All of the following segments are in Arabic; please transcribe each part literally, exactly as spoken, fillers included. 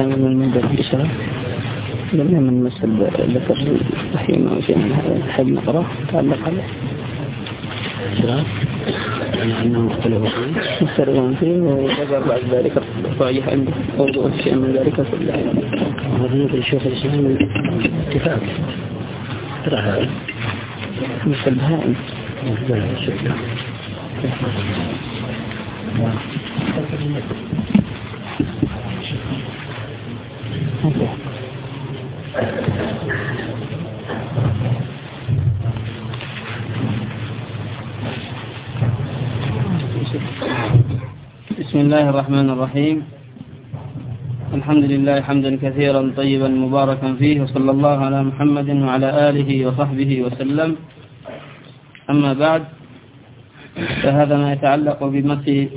من المنبر بشرة لم يمن مسألة ذكر الرحيم أو شيء من هذا نحب نقرأ تعلق عليه بشرة يعني أنه مختلفون فيه مختلفون فيه وذكر بعد ذلك الرجح عنده أو شيء من ذلك كله. وهذا يمكن الشيخ الإسلام من اتفاق ترى هذا مثل بهائم لا شكرا. بسم الله الرحمن الرحيم. الحمد لله حمدا كثيرا طيبا مباركا فيه، وصلى الله على محمد وعلى آله وصحبه وسلم. أما بعد، فهذا ما يتعلق بمسح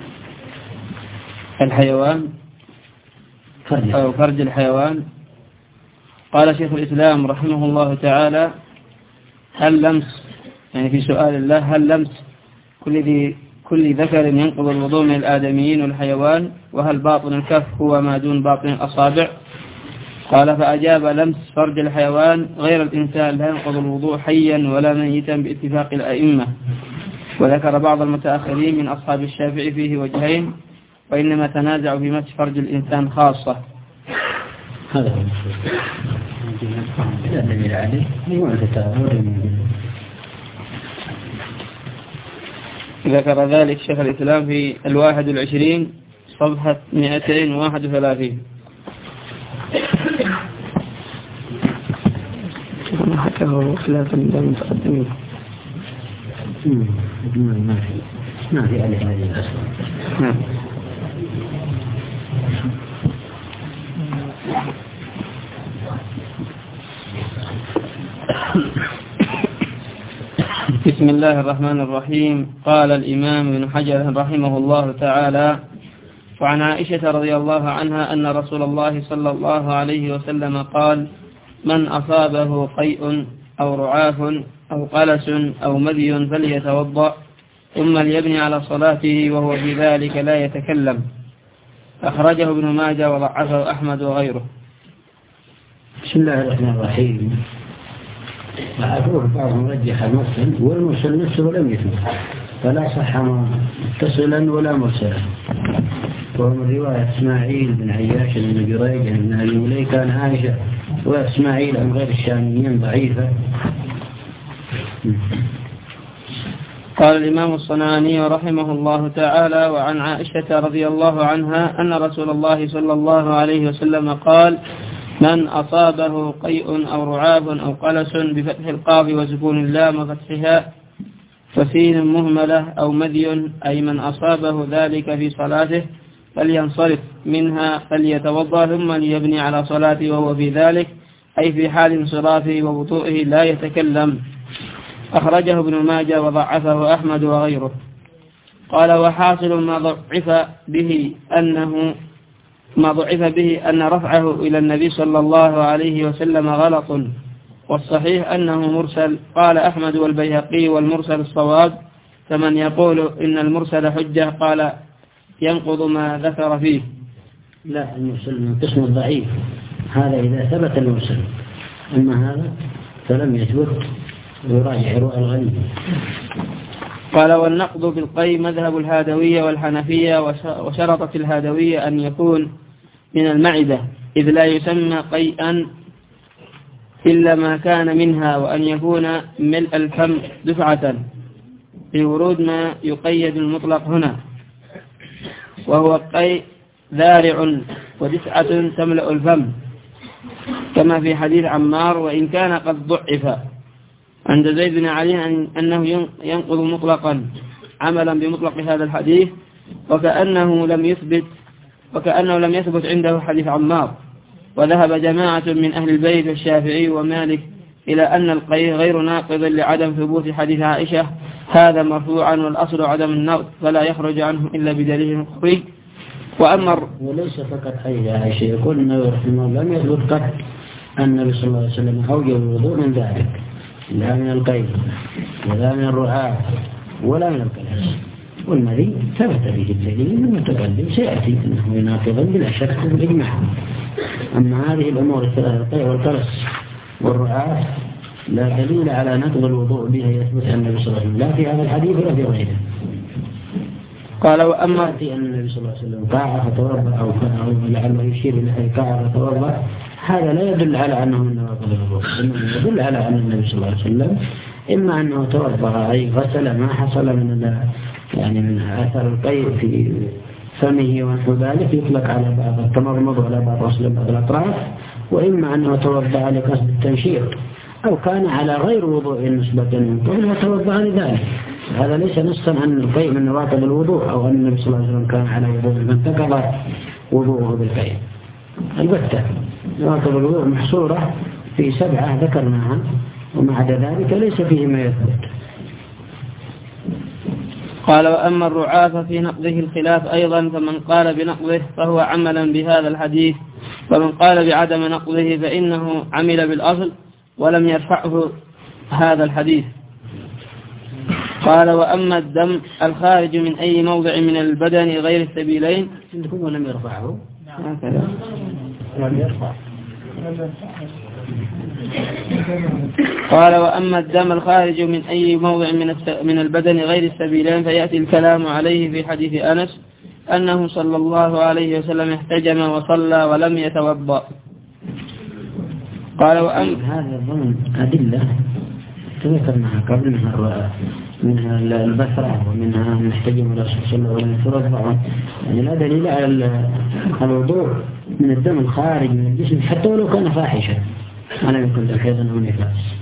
الحيوان أو فرج الحيوان. قال شيخ الإسلام رحمه الله تعالى: هل لمس، يعني في سؤال الله، هل لمس كل ذي كل ذكر ينقض الوضوء من الآدميين والحيوان؟ وهل باطن الكف هو ما دون باطن الأصابع؟ قال: فأجاب: لمس فرج الحيوان غير الإنسان لا ينقض الوضوء حيا ولا ميتا باتفاق الأئمة. وذكر بعض المتأخرين من أصحاب الشافعي فيه وجهين، وإنما تنازع في مسح فرج الإنسان خاصة. هذا هو لا دليل عليه. ذكر ذلك شيخ الإسلام في الواحد والعشرين صفحة مئتين وواحد وثلاثين. حكاه خلافا للمتقدمين. ما في ما في عليه هذه الأسئلة. بسم الله الرحمن الرحيم. قال الإمام ابن حجر رحمه الله تعالى: وعن عائشة رضي الله عنها أن رسول الله صلى الله عليه وسلم قال: من أصابه قيء أو رعاف أو قلس أو مذي فليتوضأ ثم ليبني على صلاته وهو في ذلك لا يتكلم. أخرجه ابن ماجه وضعفه أحمد وغيره. بسم الله الرحمن الرحيم. وعفوه بعضهم رجح المرسل، والمرسل نفسه لم يثبت، فلا صح متصلا ولا مرسلا. وهو من رواية إسماعيل بن عياش بن جريج بن أبي مليكة عن عائشة، وإسماعيل عن غير الشاميين ضعيفة. قال الإمام الصنعاني رحمه الله تعالى: وعن عائشة رضي الله عنها أن رسول الله صلى الله عليه وسلم قال: من أصابه قيء أو رعاف أو قلس بفتح القاف وسكون اللام وفتحها فسين مهملة أو مذي، أي من أصابه ذلك في صلاته فلينصرف منها فليتوضأ ثم ليبني على صلاته وهو في ذلك، أي في حال انصرافه ووضوئه لا يتكلم. أخرجه ابن ماجه وضعفه أحمد وغيره. قال: وحاصل ما ضعف به أنه ما ضعف به أن رفعه إلى النبي صلى الله عليه وسلم غلط، والصحيح أنه مرسل. قال أحمد والبيهقي: والمرسل الصواب. فمن يقول إن المرسل حجة قال ينقض ما ذكر فيه. لا، المرسل من قسم الضعيف، هذا إذا ثبت المرسل، أما هذا فلم يثبت، ويراجع رؤى الغني. قال: والنقض بالقي مذهب الهادوية والحنفية، وشرطت الهادوية أن يكون من المعدة، إذ لا يسمى قيئا إلا ما كان منها، وأن يكون ملء الفم دفعة، في ورود ما يقيد المطلق هنا، وهو قيء ذارع ودفعة تملأ الفم، كما في حديث عمار، وإن كان قد ضعف عند زيد بن علي أنه ينقض مطلقا عملا بمطلق هذا الحديث، وكأنه لم يثبت وكأنه لم يثبت عنده حديث عمار. وذهب جماعة من أهل البيت والشافعي ومالك إلى أن القيء غير ناقض لعدم ثبوت حديث عائشة هذا مرفوعا، والأصل عدم النقض فلا يخرج عنه إلا بدليل مخرج. وأمر وليس فقط حديث عائشة، يقول النبي رحمه الله لم يثبت قط أن النبي صلى الله عليه وسلم أوجب الوضوء من ذلك، لا من القيء ولا من الرعاف ولا من القلس. والمذي ثبت به الدليل المتقدم سيأتي أنه يناقضا بلا شك بالإجماع. أما هذه الأمور الثلاثة القيء والقرص والرعاة لا دليل على نقض الوضوء بها يثبت عن النبي صلى الله عليه وسلم لا في هذا الحديث ولا في غيره. قال وأما يأتي أن النبي صلى الله عليه وسلم قاع فتوضأ أو لعله يشير إلى قاع فتوضأ، هذا لا يدل على أنه من نواقض الوضوء، إنما يدل على أن النبي صلى الله عليه وسلم إما أنه توضأ أي غسل ما حصل من يعني من أثر القيء في فمه ونحو ذلك يطلق على بعض التمضمض وعلى بعض غسل بعض الأطراف، وإما أنه توضأ لقصد التنشيط أو كان على غير وضوء نسبة من قبل وتوضأ لذلك. هذا ليس نصا عن القيء من نواقض الوضوء أو أن النبي صلى الله عليه وسلم كان على وضوء من تقضى وضوءه بالقيء. البتة نواقض الوضوء محصورة في سبعة ذكرناها، ومع ذلك ليس فيه ما يثبت. قال وأما الرعاة في نقضه الخلاف أيضا، فمن قال بنقضه فهو عملا بهذا الحديث، ومن قال بعدم نقضه فإنه عمل بالأصل ولم يرفعه هذا الحديث. قال وأما الدم الخارج من أي موضع من البدن غير السبيلين هو لم يرفعه هكذا لم يرفع. قال وأما الدم الخارج من أي موضع من من البدن غير السبيلين فيأتي الكلام عليه في حديث أنس أنه صلى الله عليه وسلم احتجم وصلى ولم يتوضأ. قال وأما هذا ضمن أدلة تذكرناها قبل، منها منها البثرة ومنها محتجم ولا صلى ولا يتوضأ، يعني لا دليل على الوضوء من الدم الخارج من الجسم حتى ولو كان فاحشا أنا يكون الحيض أو نفاس.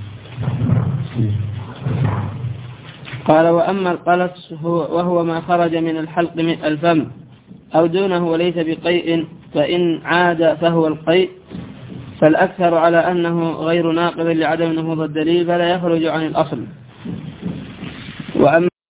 قال وأما القلص وهو ما خرج من الحلق من الفم أو دونه وليس بقيء فإن عاد فهو القيء، فالأكثر على أنه غير ناقض لعدم نهوض الدليل فلا يخرج عن الأصل. وأما